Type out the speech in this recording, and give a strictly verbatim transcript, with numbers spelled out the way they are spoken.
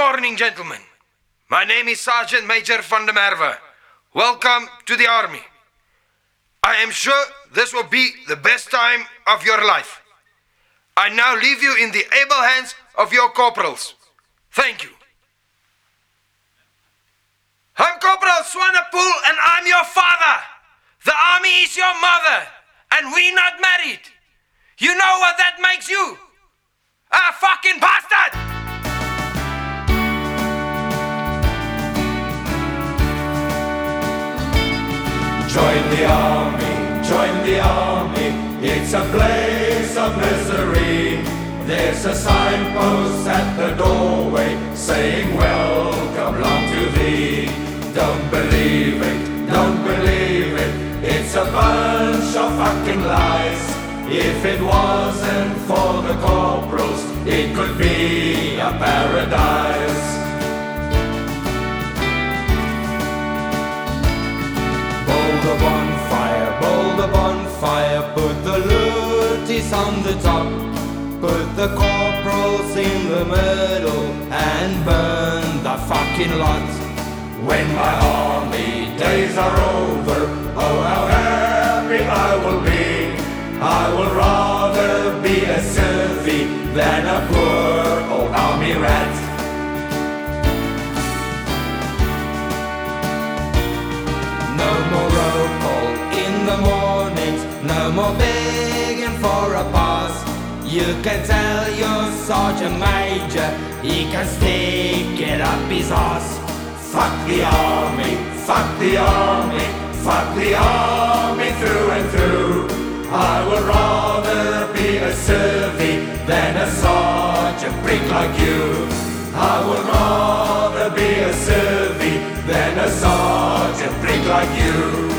morning, gentlemen. My name is Sergeant Major van der Merwe. Welcome to the army. I am sure this will be the best time of your life. I now leave you in the able hands of your corporals. Thank you. I'm Corporal Swanepoel and I'm your father. The army is your mother and we're not married. You know what that makes you? A fucking bastard! Join the army, join the army, it's a place of misery. There's a signpost at the doorway saying welcome long to thee. Don't believe it, don't believe it, it's a bunch of fucking lies. If it wasn't for the corporals, it could be a paradise. Build a bonfire, build a bonfire, put the looties on the top, put the corporals in the middle, and burn the fucking lot. When my army days are over, oh how happy I will be. I will rather be a civvy than a poor old army rat. No more roll call in the mornings, no more begging for a pass. You can tell your sergeant major he can stick it up his ass. Fuck the army, fuck the army, fuck the army through and through. I would rather be a civvy than a sergeant prick like you. I would rather be a civvy than a sergeant prick like you.